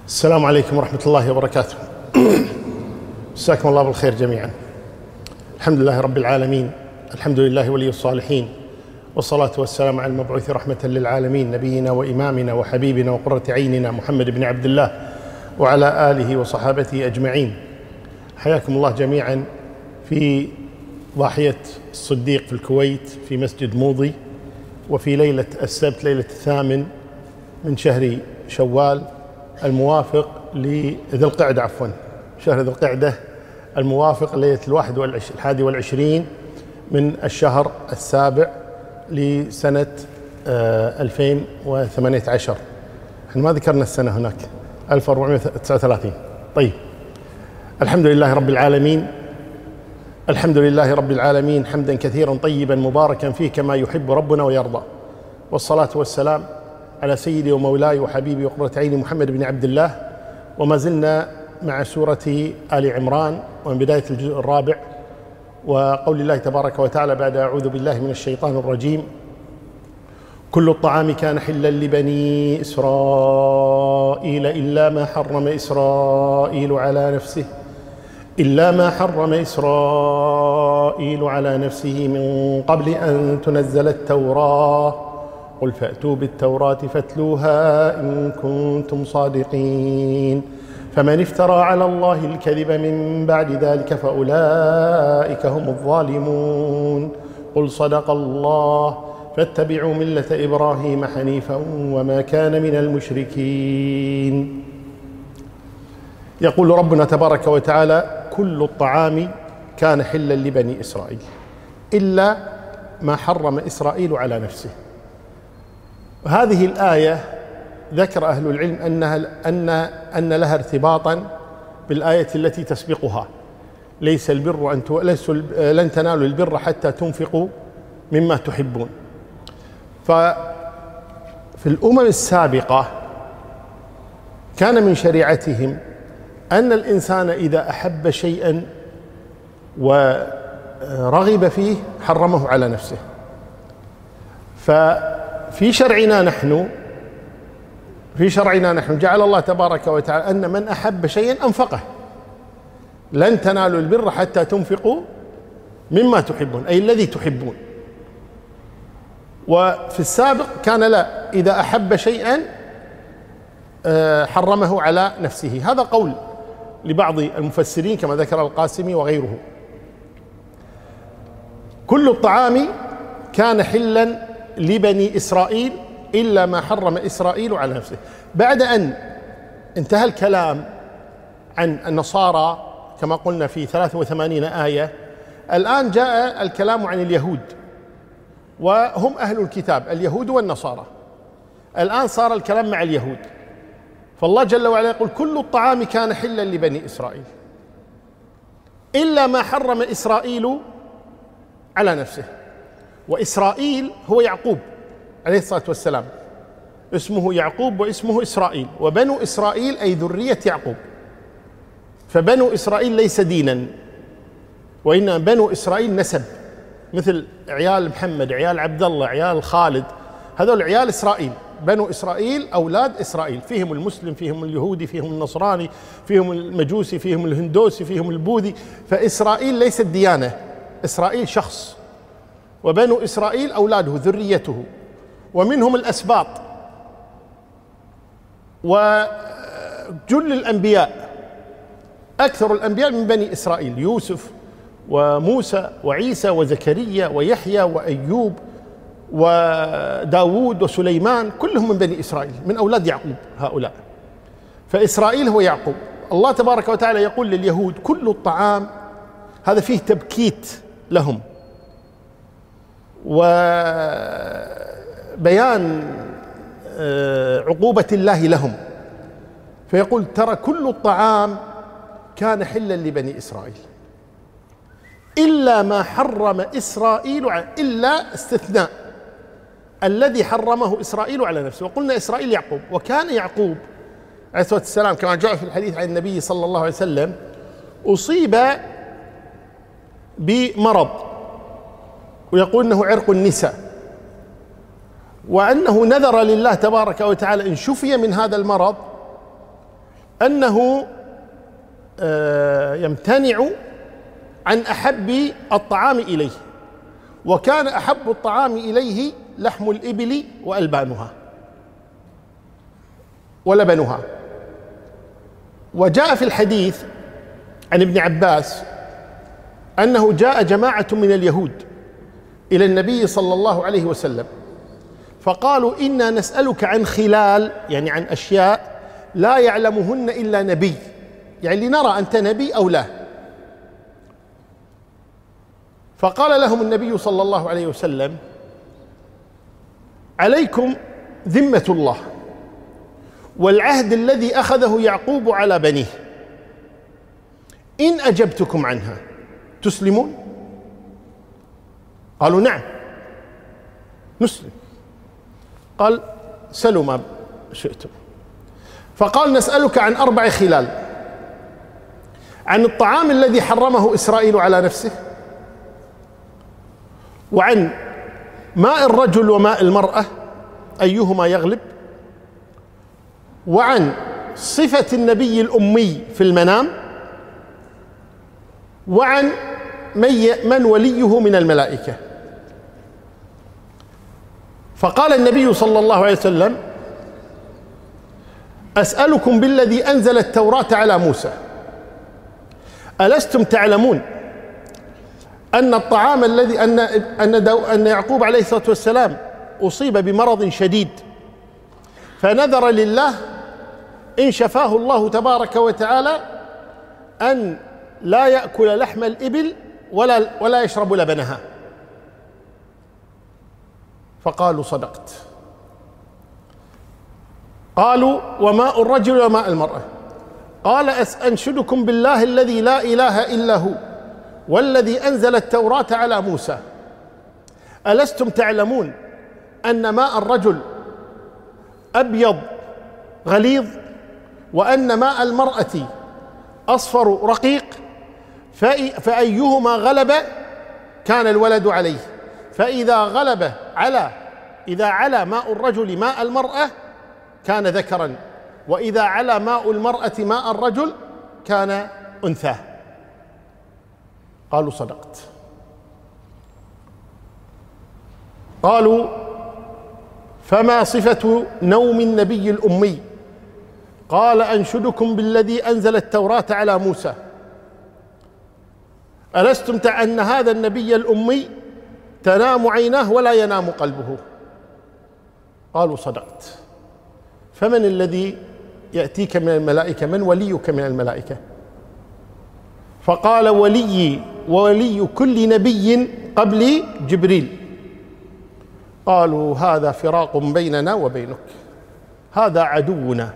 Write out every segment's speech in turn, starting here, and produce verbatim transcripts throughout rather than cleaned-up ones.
السلام عليكم ورحمة الله وبركاته. مساكم الله بالخير جميعا. الحمد لله رب العالمين، الحمد لله ولي الصالحين، والصلاة والسلام على المبعوث رحمة للعالمين نبينا وإمامنا وحبيبنا وقرة عيننا محمد بن عبد الله وعلى آله وصحابته أجمعين. حياكم الله جميعا في ضاحية الصديق في الكويت في مسجد موضي، وفي ليلة السبت ليلة الثامن من شهر شوال الموافق لذي القعدة عفوا شهر ذي القعدة الموافق ليلة الواحد والعش... الحادي والعشرين من الشهر السابع لسنة آه ألفين وثمانية عشر. احنا ما ذكرنا السنة هناك ألف وأربعمائة وتسعة وثلاثين. طيب، الحمد لله رب العالمين، الحمد لله رب العالمين حمدا كثيرا طيبا مباركا فيه كما يحب ربنا ويرضى، والصلاة والسلام على سيدي ومولاي وحبيبي وقرة عيني محمد بن عبد الله. وما زلنا مع سورة آل عمران ومن بداية الجزء الرابع، وقول الله تبارك وتعالى بعد أعوذ بالله من الشيطان الرجيم: كل الطعام كان حلا لبني إسرائيل إلا ما حرم إسرائيل على نفسه إلا ما حرم إسرائيل على نفسه من قبل أن تنزل التوراة قل فأتوا بالتوراة فاتلوها إن كنتم صادقين فمن افترى على الله الكذب من بعد ذلك فأولئك هم الظالمون قل صدق الله فاتبعوا ملة إبراهيم حنيفا وما كان من المشركين. يقول ربنا تبارك وتعالى: كل الطعام كان حلا لبني إسرائيل إلا ما حرم إسرائيل على نفسه. هذه الآية ذكر أهل العلم أنها أن أن لها ارتباطا بالآية التي تسبقها: ليس البر أن ليس لن تنالوا البر حتى تنفقوا مما تحبون. ففي الأمم السابقة كان من شريعتهم أن الإنسان إذا أحب شيئا ورغب فيه حرمه على نفسه. ففي شرعنا نحن في شرعنا نحن جعل الله تبارك وتعالى أن من أحب شيئا أنفقه. لن تنالوا البر حتى تنفقوا مما تحبون، أي الذي تحبون. وفي السابق كان لا، إذا أحب شيئا حرمه على نفسه. هذا قول لبعض المفسرين كما ذكر القاسمي وغيره. كل الطعام كان حلا لبني إسرائيل إلا ما حرم إسرائيل على نفسه. بعد أن انتهى الكلام عن النصارى كما قلنا في ثلاث وثمانين آية، الآن جاء الكلام عن اليهود، وهم أهل الكتاب اليهود والنصارى. الآن صار الكلام مع اليهود، فالله جل وعلا يقول: كل الطعام كان حلا لبني إسرائيل إلا ما حرم إسرائيل على نفسه. وإسرائيل هو يعقوب عليه الصلاة والسلام، اسمه يعقوب واسمه إسرائيل، وبنو إسرائيل أي ذرية يعقوب. فبنو إسرائيل ليس دينا، وإنما بنو إسرائيل نسب، مثل عيال محمد، عيال عبد الله، عيال خالد، هذول عيال إسرائيل. بنو إسرائيل أولاد إسرائيل، فيهم المسلم، فيهم اليهودي، فيهم النصراني، فيهم المجوسي، فيهم الهندوسي، فيهم البوذي. فإسرائيل ليست ديانة، إسرائيل شخص، وبنو إسرائيل أولاده ذريته، ومنهم الأسباط. وجل الأنبياء، أكثر الأنبياء من بني إسرائيل: يوسف وموسى وعيسى وزكريا ويحيى وأيوب وداود وسليمان، كلهم من بني إسرائيل، من أولاد يعقوب هؤلاء. فإسرائيل هو يعقوب. الله تبارك وتعالى يقول لليهود: كل الطعام، هذا فيه تبكيت لهم وبيان عقوبة الله لهم. فيقول: ترى كل الطعام كان حلا لبني إسرائيل إلا ما حرم إسرائيل، إلا استثناء الذي حرمه إسرائيل على نفسه. وقلنا إسرائيل يعقوب، وكان يعقوب عليه الصلاة والسلام كما جاء في الحديث عن النبي صلى الله عليه وسلم أصيب بمرض، ويقول أنه عرق النساء، وأنه نذر لله تبارك وتعالى إن شفي من هذا المرض أنه يمتنع عن أحب الطعام إليه، وكان أحب الطعام إليه لحم الإبل وألبانها ولبنها. وجاء في الحديث عن ابن عباس أنه جاء جماعة من اليهود إلى النبي صلى الله عليه وسلم فقالوا: إنا نسألك عن خلال، يعني عن أشياء لا يعلمهن إلا نبي، يعني لنرى أنت نبي أو لا. فقال لهم النبي صلى الله عليه وسلم: عليكم ذمة الله والعهد الذي أخذه يعقوب على بنيه، إن أجبتكم عنها تسلمون؟ قالوا: نعم نسلم. قال: سلوا ما شئتم. فقال: نسألك عن أربع خلال: عن الطعام الذي حرمه إسرائيل على نفسه، وعن ماء الرجل وماء المرأة أيهما يغلب، وعن صفة النبي الأمي في المنام، وعن من وليه من الملائكة. فقال النبي صلى الله عليه وسلم: أسألكم بالذي أنزل التوراة على موسى، ألستم تعلمون أن الطعام الذي أن أن أن يعقوب عليه الصلاة والسلام أصيب بمرض شديد فنذر لله إن شفاه الله تبارك وتعالى أن لا يأكل لحم الإبل ولا ولا يشرب لبنها. فقالوا: صدقت. قالوا: وماء الرجل وماء المرأة؟ قال: أنشدكم بالله الذي لا إله إلا هو والذي أنزل التوراة على موسى، ألستم تعلمون أن ماء الرجل أبيض غليظ، وأن ماء المرأة أصفر رقيق، فأيهما غلب كان الولد عليه، فإذا غلب على إذا علا ماء الرجل ماء المرأة كان ذكرا، وإذا علا ماء المرأة ماء الرجل كان أنثى. قالوا: صدقت. قالوا: فما صفة نوم النبي الأمي؟ قال: أنشدكم بالذي أنزل التوراة على موسى، ألستم تع أن هذا النبي الأمي تنام عيناه ولا ينام قلبه؟ قالوا: صدقت. فمن الذي يأتيك من الملائكة؟ من وليك من الملائكة؟ فقال: ولي وولي كل نبي قبلي جبريل. قالوا: هذا فراق بيننا وبينك، هذا عدونا،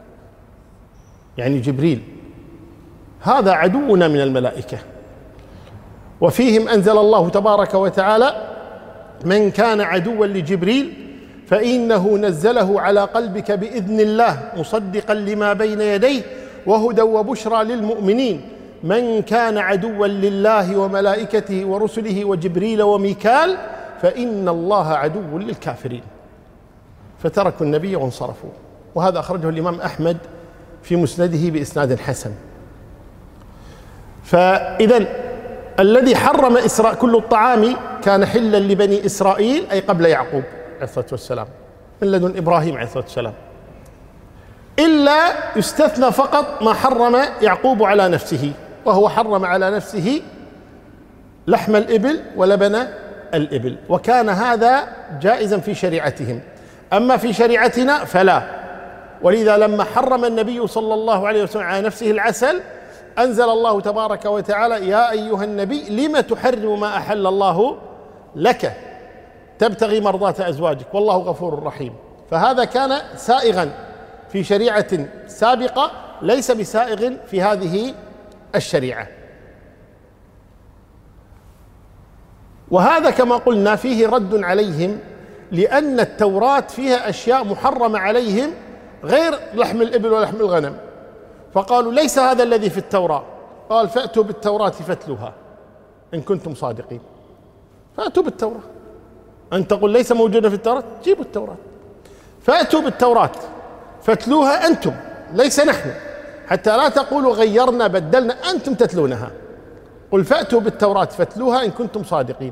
يعني جبريل هذا عدونا من الملائكة. وفيهم أنزل الله تبارك وتعالى: من كان عدوا لجبريل فإنه نزله على قلبك بإذن الله مصدقا لما بين يديه وهدى وبشرى للمؤمنين. من كان عدوا لله وملائكته ورسله وجبريل وميكال فإن الله عدو للكافرين. فتركوا النبي وانصرفوا. وهذا أخرجه الإمام أحمد في مسنده بإسناد حسن. فإذا الذي حرم إسراء كل الطعام كان حلا لبني إسرائيل، أي قبل يعقوب عليه الصلاة والسلام، من لدن إبراهيم عليه الصلاة والسلام، إلا يستثنى فقط ما حرم يعقوب على نفسه، وهو حرم على نفسه لحم الإبل ولبن الإبل، وكان هذا جائزا في شريعتهم. أما في شريعتنا فلا. ولذا لما حرم النبي صلى الله عليه وسلم على نفسه العسل أنزل الله تبارك وتعالى: يا أيها النبي لم تحرم ما أحل الله لك تبتغي مرضات أزواجك والله غفور رحيم. فهذا كان سائغا في شريعة سابقة، ليس بسائغ في هذه الشريعة. وهذا كما قلنا فيه رد عليهم، لأن التوراة فيها أشياء محرمة عليهم غير لحم الإبل ولحم الغنم. فقالوا: ليس هذا الذي في التوراة. قال: فأتوا بالتوراة فاتلوها إن كنتم صادقين. فأتوا بالتوراة. أن تقول ليس موجودة في التوراة، جيبوا التوراة. فأتوا بالتوراة فاتلوها أنتم، ليس نحن. حتى لا تقولوا غيرنا بدلنا، أنتم تتلونها. قل فأتوا بالتوراة فاتلوها إن كنتم صادقين.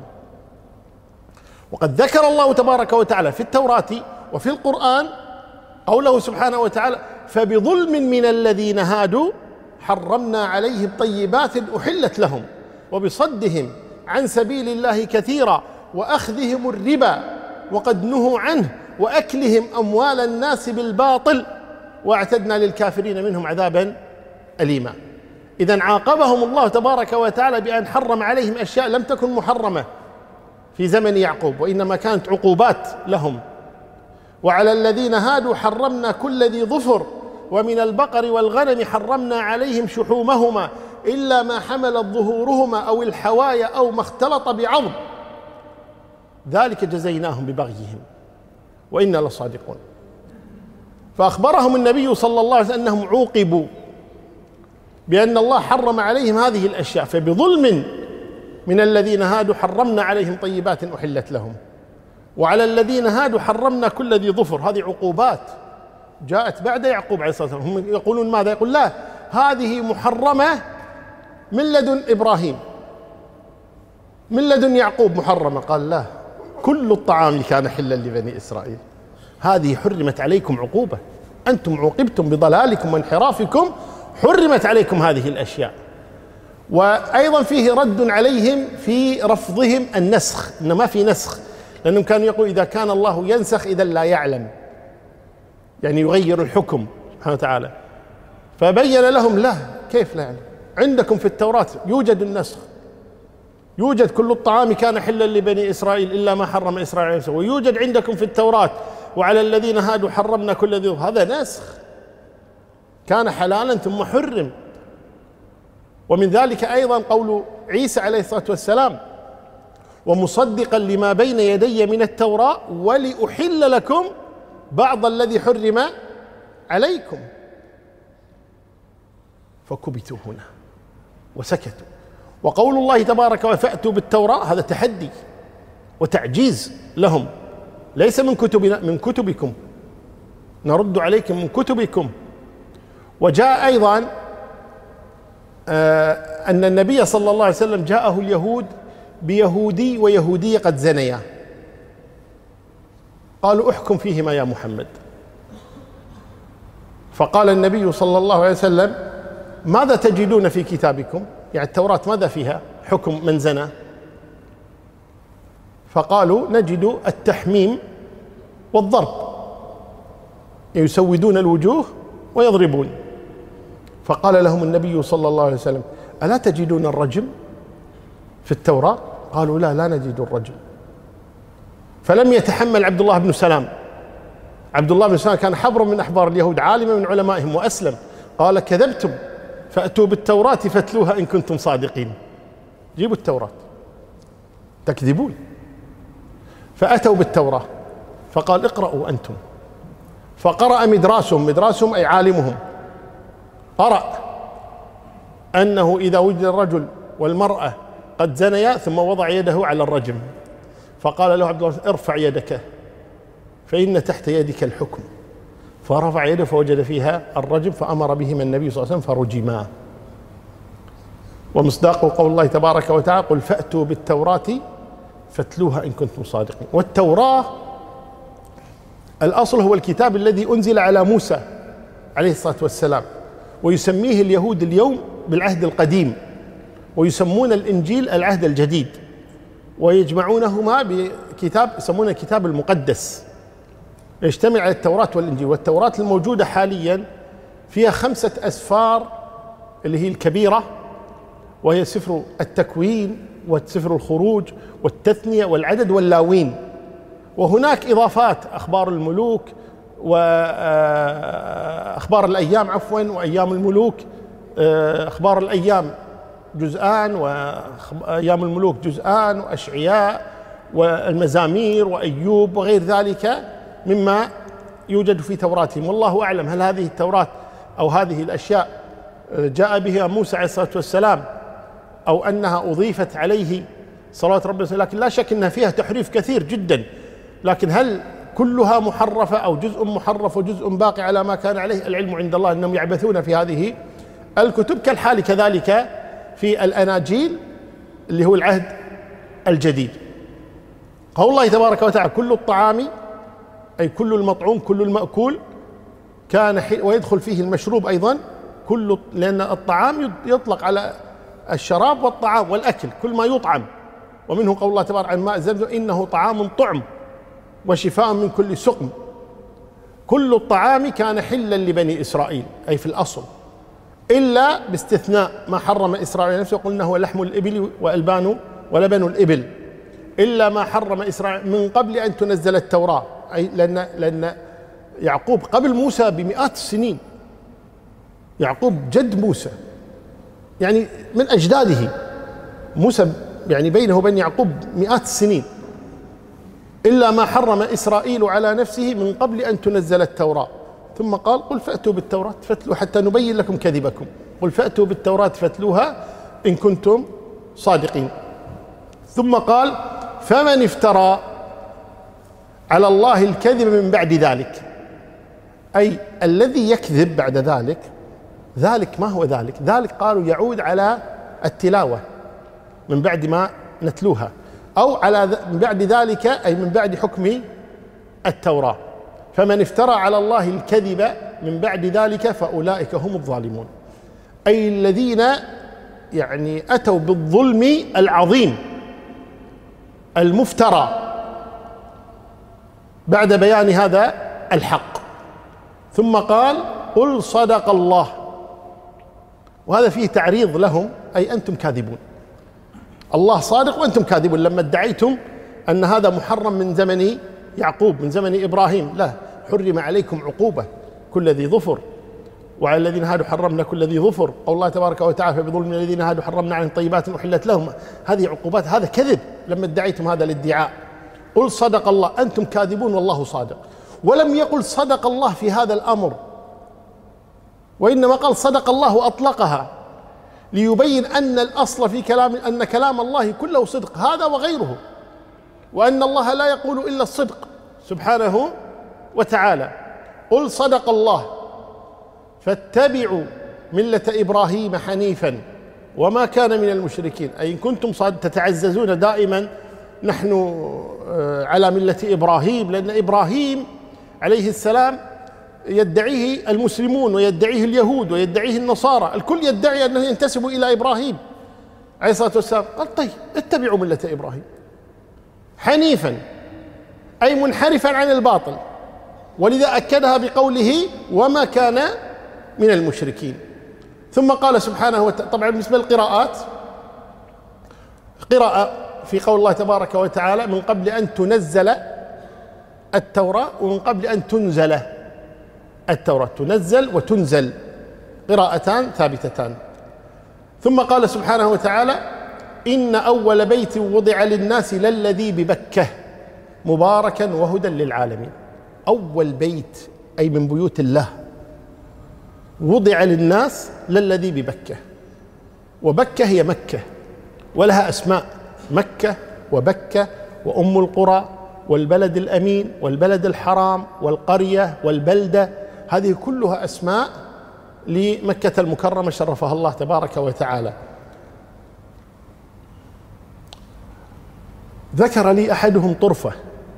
وقد ذكر الله تبارك وتعالى في التوراة وفي القرآن قوله سبحانه وتعالى: فبظلم من الذين هادوا حرمنا عليهم طيبات أحلت لهم وبصدهم عن سبيل الله كثيرا وأخذهم الربا وقد نهوا عنه وأكلهم أموال الناس بالباطل واعتدنا للكافرين منهم عذابا أليما. إذن عاقبهم الله تبارك وتعالى بأن حرم عليهم أشياء لم تكن محرمة في زمن يعقوب، وإنما كانت عقوبات لهم. وعلى الذين هادوا حرمنا كل ذي ظفر ومن البقر والغنم حرمنا عليهم شحومهما إلا ما حملت ظهورهما أو الحوايا أو ما اختلط بعظم ذلك جزيناهم ببغيهم وإنا لصادقون. فأخبرهم النبي صلى الله عليه وسلم أنهم عوقبوا بأن الله حرم عليهم هذه الأشياء. فبظلم من الذين هادوا حرمنا عليهم طيبات أحلت لهم، وعلى الذين هادوا حرمنا كل ذي ظفر. هذه عقوبات جاءت بعد يعقوب عليه الصلاة والسلام. هم يقولون ماذا؟ يقول لا، هذه محرمة من لدن إبراهيم، من لدن يعقوب محرمة. قال لا، كل الطعام كان حلا لبني إسرائيل، هذه حرمت عليكم عقوبة، أنتم عوقبتم بضلالكم وانحرافكم، حرمت عليكم هذه الأشياء. وأيضا فيه رد عليهم في رفضهم النسخ، إن ما في نسخ، لأنهم كانوا يقولوا إذا كان الله ينسخ إذا لا يعلم، يعني يغير الحكم سبحانه وتعالى. فبين لهم لا، كيف لا يعلم؟ عندكم في التوراة يوجد النسخ، يوجد كل الطعام كان حلا لبني إسرائيل إلا ما حرم إسرائيل، ويوجد عندكم في التوراة وعلى الذين هادوا حرمنا كل ذي. هذا نسخ، كان حلالا ثم حرم. ومن ذلك أيضا قول عيسى عليه الصلاة والسلام: ومصدقا لما بين يدي من التوراة ولأحل لكم بعض الذي حرم عليكم. فكبتوا هنا وسكتوا. وقول الله تبارك وفأتوا بالتوراة هذا تحدي وتعجيز لهم، ليس من كتبنا، من كتبكم نرد عليكم من كتبكم. وجاء أيضا آه أن النبي صلى الله عليه وسلم جاءه اليهود بيهودي ويهودية قد زنيا، قالوا احكم فيهما يا محمد. فقال النبي صلى الله عليه وسلم: ماذا تجدون في كتابكم؟ يعني التوراة ماذا فيها حكم من زنى؟ فقالوا نجد التحميم والضرب، يسودون الوجوه ويضربون. فقال لهم النبي صلى الله عليه وسلم: ألا تجدون الرجم في التوراة؟ قالوا لا، لا نجد الرجم. فلم يتحمل عبد الله بن سلام. عبد الله بن سلام كان حبر من أحبار اليهود، عالما من علمائهم، وأسلم. قال: كذبتم، فأتوا بالتوراة فاتلوها إن كنتم صادقين. جيبوا التوراة، تكذبون. فأتوا بالتوراة فقال: اقرأوا أنتم. فقرأ مدراسهم، مدراسهم أي عالمهم، قرأ أنه إذا وجد الرجل والمرأة قد زنيا ثم وضع يده على الرجم، فقال له عبد الله: ارفع يدك فإن تحت يدك الحكم. فرفع يده فوجد فيها الرجم، فأمر بهما النبي صلى الله عليه وسلم فرجما. ومصداق قول الله تبارك وتعالى: قل فأتوا بالتوراة فاتلوها إن كنتم صادقين. والتوراة الأصل هو الكتاب الذي أنزل على موسى عليه الصلاة والسلام، ويسميه اليهود اليوم بالعهد القديم، ويسمون الإنجيل العهد الجديد، ويجمعونهما بكتاب يسمونه الكتاب المقدس، يجتمع على التوراة والإنجيل. والتوراة الموجودة حاليا فيها خمسة أسفار اللي هي الكبيرة، وهي سفر التكوين وسفر الخروج والتثنية والعدد واللاوين. وهناك إضافات، أخبار الملوك وأخبار الأيام عفوا وأيام الملوك. أخبار الأيام جزءان وأيام الملوك جزءان، وأشعياء والمزامير وأيوب وغير ذلك مما يوجد في توراتهم. والله أعلم هل هذه التوراة أو هذه الأشياء جاء بها موسى عليه الصلاة والسلام أو أنها أضيفت عليه صلوات ربنا، لكن لا شك أنها فيها تحريف كثير جدا. لكن هل كلها محرفة أو جزء محرف وجزء باقي على ما كان عليه؟ العلم عند الله، أنهم يعبثون في هذه الكتب، كالحال كذلك في الأناجيل اللي هو العهد الجديد. قول الله تبارك وتعالى: كل الطعام، أي كل المطعوم، كل المأكول، كان حل، ويدخل فيه المشروب أيضا، كل، لأن الطعام يطلق على الشراب والطعام والأكل، كل ما يطعم. ومنه قول الله تبارك عن ماء زمزم: إنه طعام طعم وشفاء من كل سقم. كل الطعام كان حلا لبني إسرائيل، أي في الأصل، إلا باستثناء ما حرم إسرائيل نفسه، قلنا هو لحم الإبل وألبان ولبن الإبل، إلا ما حرم إسرائيل من قبل أن تنزل التوراة، أي لأن لأن يعقوب قبل موسى بمئات السنين، يعقوب جد موسى، يعني من أجداده. موسى يعني بينه وبين يعقوب مئات السنين. إلا ما حرم إسرائيل على نفسه من قبل أن تنزل التوراة. ثم قال: قل فأتوا بالتوراة فاتلوا حتى نبين لكم كذبكم. قل فأتوا بالتوراة فاتلوها إن كنتم صادقين. ثم قال: فمن افترى على الله الكذب من بعد ذلك، أي الذي يكذب بعد ذلك. ذلك ما هو ذلك؟ ذلك قالوا يعود على التلاوة من بعد ما نتلوها، أو على من بعد ذلك، أي من بعد حكم التوراة. فمن افترى على الله الكذب من بعد ذلك فأولئك هم الظالمون، أي الذين يعني أتوا بالظلم العظيم المفترى بعد بيان هذا الحق. ثم قال: قل صدق الله. وهذا فيه تعريض لهم، أي أنتم كاذبون، الله صادق وأنتم كاذبون. لما ادعيتم أن هذا محرم من زمن يعقوب، من زمن إبراهيم، لا، حرم عليكم عقوبة كل ذي ظفر، وعلى الذين هادوا حرمنا كل ذي ظفر. قول الله تبارك وتعالى: فبظلم الذين هادوا حرمنا عن طيبات أحلت لهم. هذه عقوبات، هذا كذب لما ادعيتم هذا الادعاء. قل صدق الله، أنتم كاذبون والله صادق. ولم يقل صدق الله في هذا الأمر، وإنما قال صدق الله وأطلقها ليبين أن الأصل في كلام، أن كلام الله كله صدق، هذا وغيره، وأن الله لا يقول إلا الصدق سبحانه وتعالى. قل صدق الله فاتبعوا ملة إبراهيم حنيفا وما كان من المشركين. أي إن كنتم صاد تتعززون دائما نحن على ملة إبراهيم، لأن إبراهيم عليه السلام يدعيه المسلمون ويدعيه اليهود ويدعيه النصارى، الكل يدعي أنه ينتسب إلى إبراهيم عليه الصلاة والسلام. قال: طيب اتبعوا ملة إبراهيم حنيفا، أي منحرفا عن الباطل، ولذا أكدها بقوله: وما كان من المشركين. ثم قال سبحانه وتعالى، طبعا بالنسبة للقراءات، قراءة في قول الله تبارك وتعالى: من قبل أن تنزل التوراة، ومن قبل أن تنزل التوراة، تنزل وتنزل، قراءتان ثابتتان. ثم قال سبحانه وتعالى: إن أول بيت وضع للناس للذي ببكة مباركا وهدى للعالمين. أول بيت أي من بيوت الله وضع للناس للذي ببكة، وبكة هي مكة ولها أسماء: مكة وبكة وأم القرى والبلد الأمين والبلد الحرام والقرية والبلدة، هذه كلها أسماء لمكة المكرمة شرفها الله تبارك وتعالى. ذكر لي أحدهم طرفة،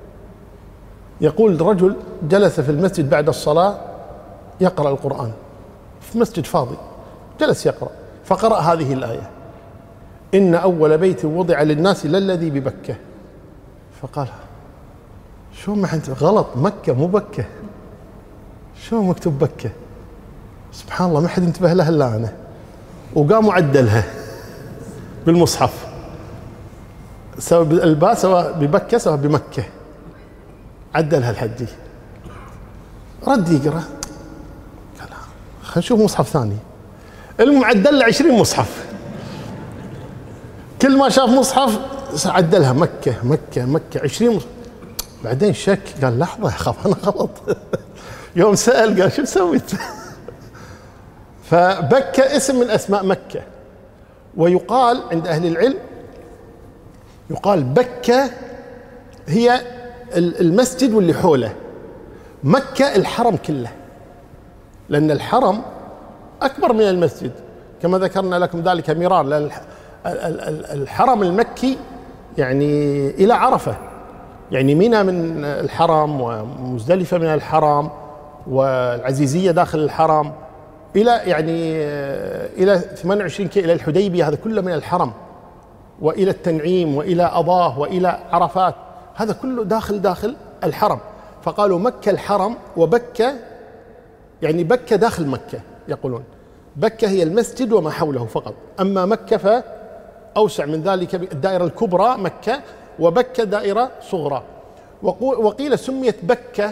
يقول: رجل جلس في المسجد بعد الصلاة يقرأ القرآن في مسجد فاضي، جلس يقرأ، فقرأ هذه الآية: إن أول بيت وضع للناس للذي ببكة. فقال: شو ما أنت غلط، مكة مو بكة، شو مكتوب بكة؟ سبحان الله، ما حد انتبه لها إلا أنا. وقام عدلها بالمصحف، سواء الباء سواء ببكة سواء بمكة، عدلها الحجي. رد يقرأ، قال: خلينا نشوف مصحف ثاني. المهم عدل له عشرين مصحف، كل ما شاف مصحف عدلها مكة مكة مكة، عشرين مصحف. بعدين شك، قال: لحظة، خاف أنا غلط. يوم سأل قال: شو سويت؟ فبكة اسم من أسماء مكة. ويقال عند أهل العلم، يقال بكة هي المسجد واللي حوله، مكة الحرم كله، لأن الحرم أكبر من المسجد، كما ذكرنا لكم ذلك مرارا، لأن الحرم المكي يعني إلى عرفة، يعني منى من الحرم ومزدلفة من الحرم والعزيزية داخل الحرم إلى يعني إلى ثمانية وعشرين كيلو إلى الحديبية، هذا كله من الحرم، وإلى التنعيم وإلى أضاه وإلى عرفات، هذا كله داخل داخل الحرم. فقالوا مكة الحرم، وبكة يعني بكة داخل مكة، يقولون بكة هي المسجد وما حوله فقط، أما مكة فأوسع من ذلك، الدائرة الكبرى مكة، وبكة دائرة صغرى. وقيل سميت بكة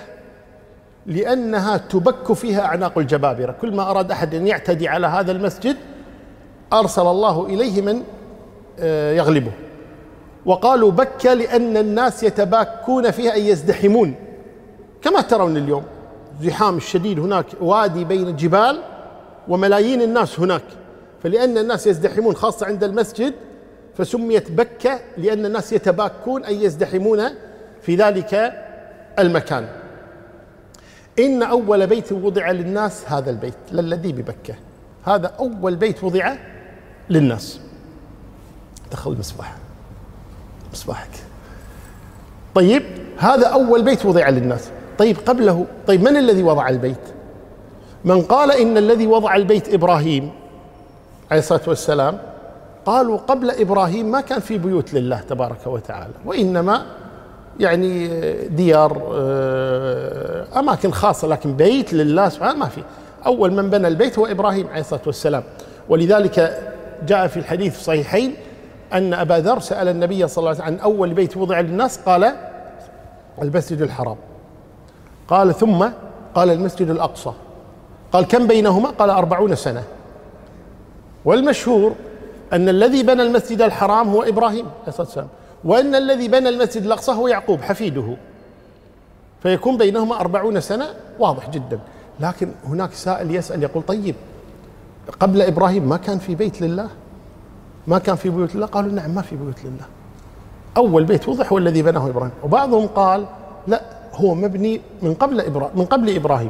لأنها تبك فيها أعناق الجبابرة، كل ما أراد أحد أن يعتدي على هذا المسجد أرسل الله إليه من يغلبه. وقالوا بكة لأن الناس يتباكون فيها أي يزدحمون، كما ترون اليوم زحام الشديد، هناك وادي بين جبال وملايين الناس هناك، فلأن الناس يزدحمون خاصة عند المسجد فسميت بكة لأن الناس يتباكون أي يزدحمون في ذلك المكان. إن أول بيت وضع للناس هذا البيت للذي ببكة، هذا أول بيت وضع للناس. دخل المصباح، مصباحك. طيب هذا أول بيت وضع للناس. طيب قبله، طيب من الذي وضع البيت؟ من قال إن الذي وضع البيت إبراهيم عليه الصلاة والسلام، قالوا قبل إبراهيم ما كان في بيوت لله تبارك وتعالى، وإنما يعني ديار أماكن خاصة، لكن بيت لله سبحانه ما في. أول من بنى البيت هو إبراهيم عليه الصلاة والسلام. ولذلك جاء في الحديث الصحيحين أن أبا ذر سأل النبي صلى الله عليه وسلم عن أول بيت وضع للناس، قال المسجد الحرام، قال ثم قال المسجد الأقصى، قال كم بينهما؟ قال أربعون سنة. والمشهور أن الذي بنى المسجد الحرام هو إبراهيم عليه الصلاة والسلام، وأن الذي بنى المسجد الأقصى هو يعقوب حفيده، فيكون بينهما أربعون سنة، واضح جدا. لكن هناك سائل يسأل يقول طيب قبل إبراهيم ما كان في بيت لله؟ ما كان في بيوت لله؟ قالوا نعم ما في بيوت لله، أول بيت وضح هو الذي بناه إبراهيم. وبعضهم قال لا، هو مبني من قبل إبراهيم، من قبل إبراهيم،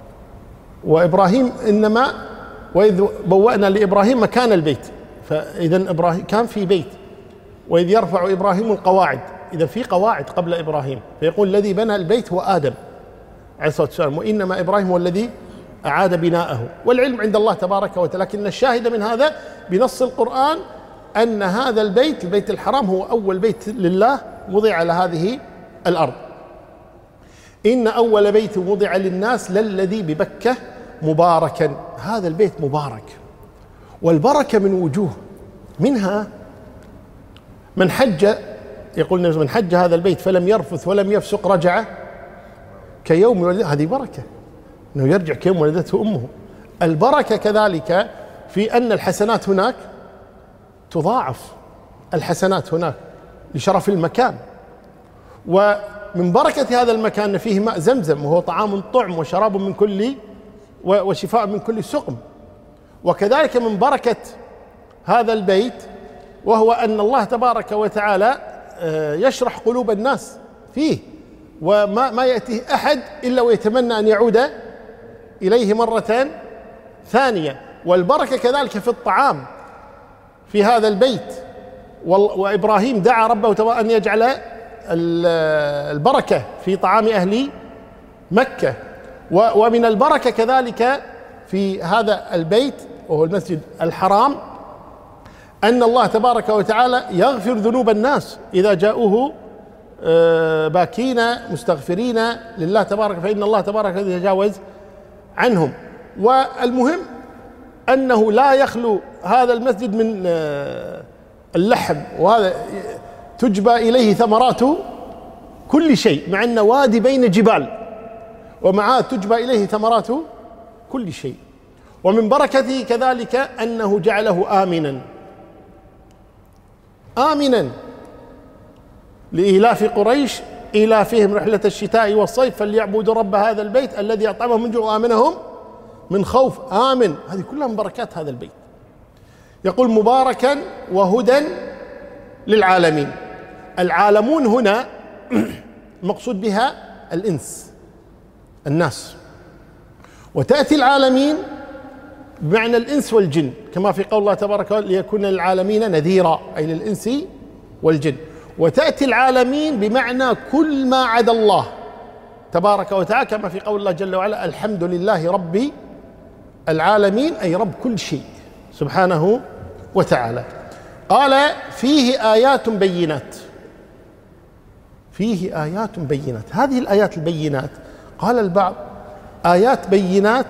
وإبراهيم إنما وإذ بوأنا لإبراهيم مكان البيت، فإذا إبراهيم كان في بيت، وإذ يرفع إبراهيم القواعد، إذا في قواعد قبل إبراهيم، فيقول الذي بنى البيت هو آدم عليه الصلاة والسلام، وإنما إبراهيم هو الذي أعاد بناءه، والعلم عند الله تبارك وتعالى. لكن الشاهد من هذا بنص القرآن أن هذا البيت البيت الحرام هو أول بيت لله وضع على هذه الأرض. إن أول بيت وضع للناس للذي ببكة مباركا، هذا البيت مبارك، والبركة من وجوه، منها من حج، يقول من حج هذا البيت فلم يرفث ولم يفسق رجع كيوم ولدته، هذه بركة أنه يرجع كيوم ولدته أمه. البركة كذلك في أن الحسنات هناك تضاعف، الحسنات هناك لشرف المكان. ومن بركة هذا المكان أن فيه ماء زمزم، وهو طعام طعم وشراب من كل وشفاء من كل سقم. وكذلك من بركة هذا البيت وهو أن الله تبارك وتعالى يشرح قلوب الناس فيه، وما ما يأتيه أحد إلا ويتمنى أن يعود إليه مرة ثانية. والبركة كذلك في الطعام في هذا البيت، وإبراهيم دعا ربه أن يجعل البركة في طعام أهل مكة. ومن البركة كذلك في هذا البيت وهو المسجد الحرام أن الله تبارك وتعالى يغفر ذنوب الناس إذا جاءوه باكين مستغفرين لله تبارك، فإن الله تبارك وتعالى يتجاوز عنهم. والمهم أنه لا يخلو هذا المسجد من اللحم، وهذا تجبى إليه ثمرات كل شيء، مع أنه وادي بين جبال ومعاه تجبى إليه ثمرات كل شيء. ومن بركته كذلك أنه جعله آمنا آمنا لإيلاف قريش إيلافهم رحلة الشتاء والصيف فليعبدوا رب هذا البيت الذي أطعمهم من جوع وآمنهم من خوف. آمن، هذه كلها من بركات هذا البيت. يقول مباركا وهدى للعالمين. العالمون هنا المقصود بها الإنس، الناس، وتأتي العالمين بمعنى الإنس والجن، كما في قول الله تبارك وتعالى ليكون للعالمين نذيرا، أي للإنس والجن. وتأتي العالمين بمعنى كل ما عدا الله تبارك وتعالى، كما في قول الله جل وعلا الحمد لله رب العالمين، أي رب كل شيء سبحانه وتعالى. قال فيه آيات بينات، فيه آيات بينات. هذه الآيات البينات قال البعض آيات بينات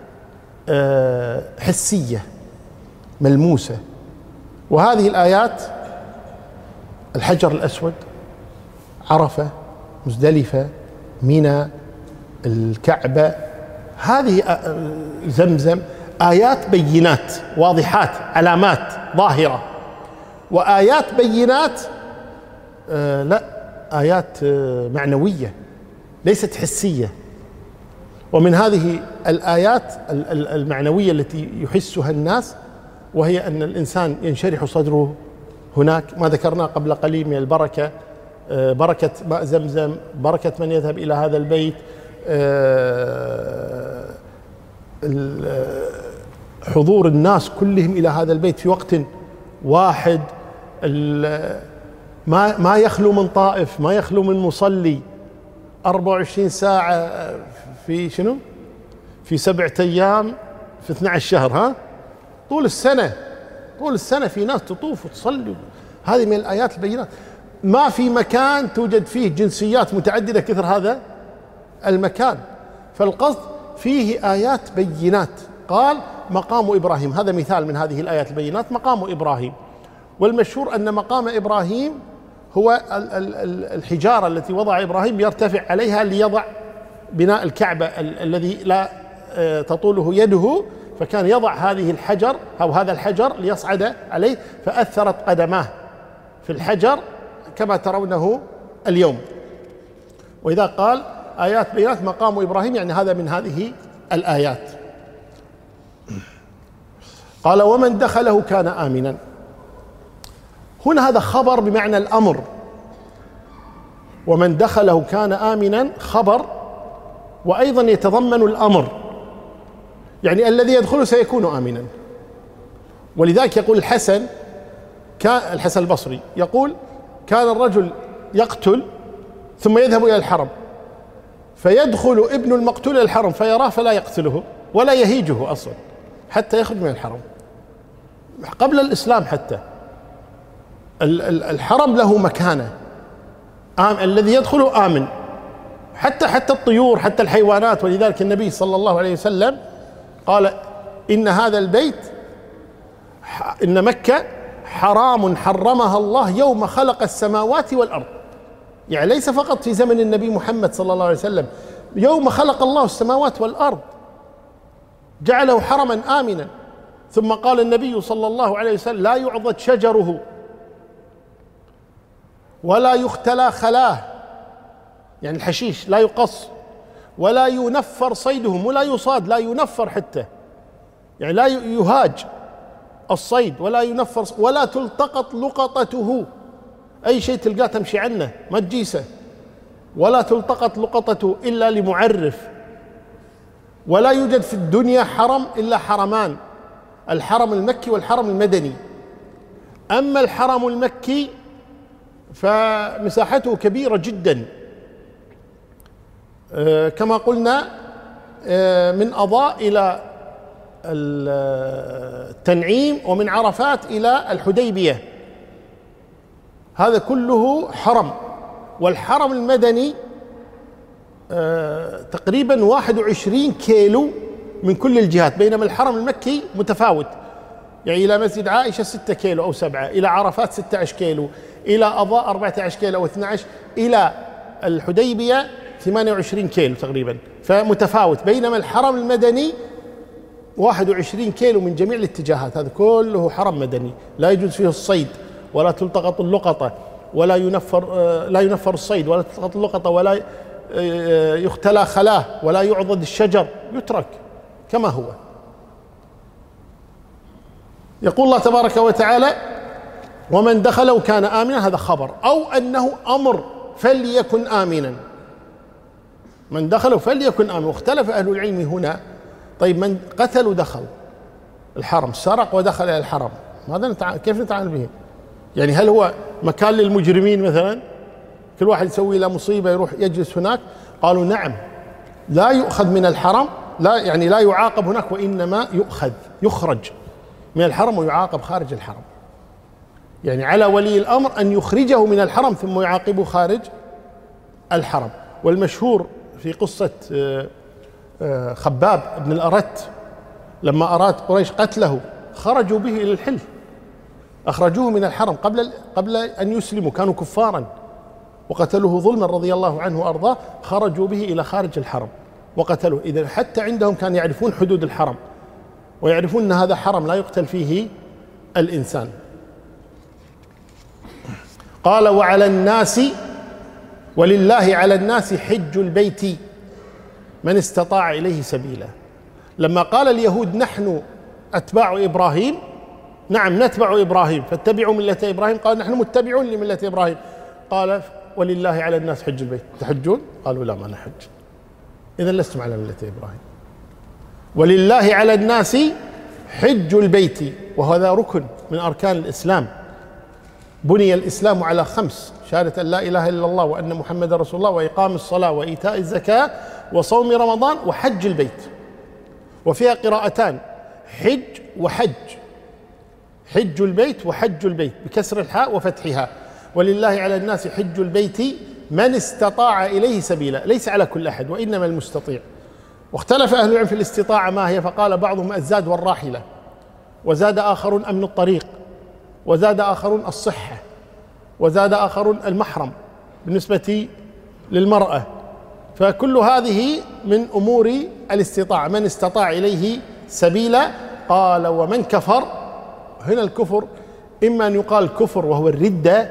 حسية ملموسة، وهذه الآيات الحجر الأسود، عرفة، مزدلفة، منى، الكعبة، هذه زمزم، آيات بينات واضحات، علامات ظاهرة. وآيات بينات آه لا آيات آه معنوية ليست حسية. ومن هذه الآيات المعنوية التي يحسها الناس، وهي أن الإنسان ينشرح صدره هناك، ما ذكرناه قبل قليل من البركة، بركة ماء زمزم، بركة من يذهب إلى هذا البيت، حضور الناس كلهم إلى هذا البيت في وقت واحد، ما ما يخلو من طائف، ما يخلو من مصلي، أربعة وعشرين ساعة في شنو؟ في سبعة أيام في اثني عشر شهر، ها؟ طول السنة، طول السنة في ناس تطوف وتصلي. هذه من الآيات البينات. ما في مكان توجد فيه جنسيات متعددة كثر هذا المكان. فالقصد فيه آيات بينات. قال مقام إبراهيم، هذا مثال من هذه الآيات البينات، مقام إبراهيم. والمشهور أن مقام إبراهيم هو الحجارة التي وضع إبراهيم يرتفع عليها ليضع بناء الكعبة الذي لا تطوله يده، فكان يضع هذه الحجر أو هذا الحجر ليصعد عليه، فأثرت قدماه في الحجر كما ترونه اليوم. وإذا قال آيات بينات مقام إبراهيم يعني هذا من هذه الآيات. قال ومن دخله كان آمنا. هنا هذا خبر بمعنى الأمر، ومن دخله كان آمنا خبر، وأيضا يتضمن الأمر، يعني الذي يدخله سيكون آمنا. ولذلك يقول الحسن، كان الحسن البصري يقول كان الرجل يقتل ثم يذهب إلى الحرم، فيدخل ابن المقتول إلى الحرم فيراه فلا يقتله ولا يهيجه أصلا حتى يخرج من الحرم، قبل الإسلام حتى. الحرم له مكانة، الذي يدخله آمن، حتى حتى الطيور، حتى الحيوانات. ولذلك النبي صلى الله عليه وسلم قال إن هذا البيت، إن مكة حرام حرمها الله يوم خلق السماوات والأرض، يعني ليس فقط في زمن النبي محمد صلى الله عليه وسلم، يوم خلق الله السماوات والأرض جعله حرما آمنا. ثم قال النبي صلى الله عليه وسلم لا يعضد شجره ولا يختلى خلاه، يعني الحشيش لا يقص، ولا ينفر صيدهم، ولا يصاد، لا ينفر حتى، يعني لا يهاج الصيد، ولا ينفر، ولا تلتقط لقطته، أي شيء تلقاه تمشي عنه ما تجيسه، ولا تلتقط لقطته إلا لمعرف. ولا يوجد في الدنيا حرم إلا حرمان، الحرم المكي والحرم المدني. أما الحرم المكي فمساحته كبيرة جدا، كما قلنا من أضاء إلى التنعيم، ومن عرفات إلى الحديبية، هذا كله حرم. والحرم المدني تقريبا واحد وعشرين كيلو من كل الجهات، بينما الحرم المكي متفاوت، يعني إلى مسجد عائشة ستة كيلو أو سبعة، إلى عرفات ستة عشر كيلو، إلى أضاء أربعة عشر كيلو أو اثني عشر، إلى الحديبية ثمانية وعشرين كيلو تقريبا، فمتفاوت. بينما الحرم المدني واحد وعشرين كيلو من جميع الاتجاهات، هذا كله حرم مدني، لا يجوز فيه الصيد، ولا تلتقط اللقطة، ولا ينفر لا ينفر الصيد، ولا تلتقط اللقطة، ولا يختلى خلاه، ولا يعضد الشجر، يترك كما هو. يقول الله تبارك وتعالى ومن دخله كان آمنا، هذا خبر، أو أنه أمر فليكن آمنا، من دخله فليكن آمنا. واختلف أهل العلم هنا، طيب من قتل دخل، الحرم، سرق ودخل إلى الحرم، ماذا نتع... كيف نتعامل به؟ يعني هل هو مكان للمجرمين مثلا؟ كل واحد يسوي له مصيبة يروح يجلس هناك؟ قالوا نعم، لا يؤخذ من الحرم، لا يعني لا يعاقب هناك، وإنما يؤخذ يخرج من الحرم ويعاقب خارج الحرم. يعني على ولي الأمر أن يخرجه من الحرم ثم يعاقبه خارج الحرم. والمشهور في قصة خباب بن الأرت لما أراد قريش قتله خرجوا به إلى الحل، أخرجوه من الحرم قبل قبل أن يسلموا، كانوا كفارا وقتلوه ظلما رضي الله عنه وأرضاه، خرجوا به إلى خارج الحرم وقتلوه. إذن حتى عندهم كانوا يعرفون حدود الحرم ويعرفون أن هذا حرم لا يقتل فيه الإنسان. قال وعلى الناس ولله على الناس حج البيت من استطاع إليه سبيلا. لما قال اليهود نحن أتباع إبراهيم، نعم نتبع إبراهيم فاتبعوا ملة إبراهيم، قال نحن متبعون لملة إبراهيم. قال ولله على الناس حج البيت، تحجون؟ قالوا لا ما نحج. إذن لستم على ملة إبراهيم. ولله على الناس حج البيت، وهذا ركن من أركان الإسلام. بني الإسلام على خمس: شهادة أن لا إله إلا الله وأن محمد رسول الله، وإقام الصلاة، وإيتاء الزكاة، وصوم رمضان، وحج البيت. وفيها قراءتان: حج وحج، حج البيت وحج البيت بكسر الحاء وفتحها. ولله على الناس حج البيت من استطاع إليه سبيلا، ليس على كل أحد وإنما المستطيع. واختلف أهل العلم في الاستطاعة ما هي، فقال بعضهم الزاد والراحلة، وزاد آخرون أمن الطريق، وزاد آخرون الصحة، وزاد آخرون المحرم بالنسبة للمرأة. فكل هذه من أمور الاستطاعة، من استطاع إليه سبيلا. قال ومن كفر، هنا الكفر إما أن يقال كفر وهو الردة،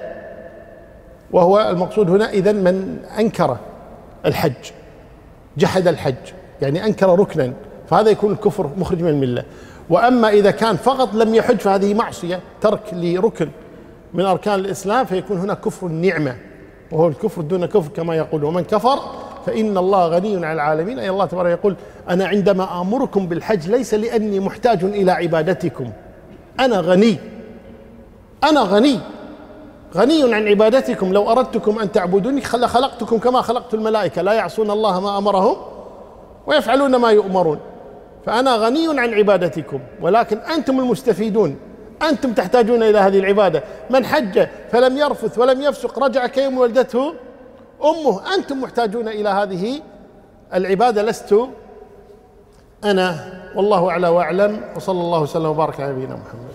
وهو المقصود هنا إذن من أنكر الحج، جحد الحج يعني أنكر ركنا، فهذا يكون الكفر مخرج من الملة. وأما إذا كان فقط لم يحج فهذه معصية، ترك لركن من أركان الإسلام، فيكون هنا كفر النعمة، وهو الكفر دون كفر كما يقول. ومن كفر فإن الله غني عن العالمين، أي الله تبارك يقول أنا عندما آمركم بالحج ليس لأني محتاج إلى عبادتكم، أنا غني، أنا غني غني عن عبادتكم. لو أردتكم أن تعبدوني خلقتكم كما خلقت الملائكة لا يعصون الله ما أمرهم ويفعلون ما يؤمرون، فأنا غني عن عبادتكم، ولكن أنتم المستفيدون، أنتم تحتاجون إلى هذه العبادة. من حج فلم يرفث ولم يفسق رجع كيوم ولدته أمه، أنتم محتاجون إلى هذه العبادة، لست أنا. والله أعلى وأعلم، وصلى الله وسلم وبارك على نبينا محمد.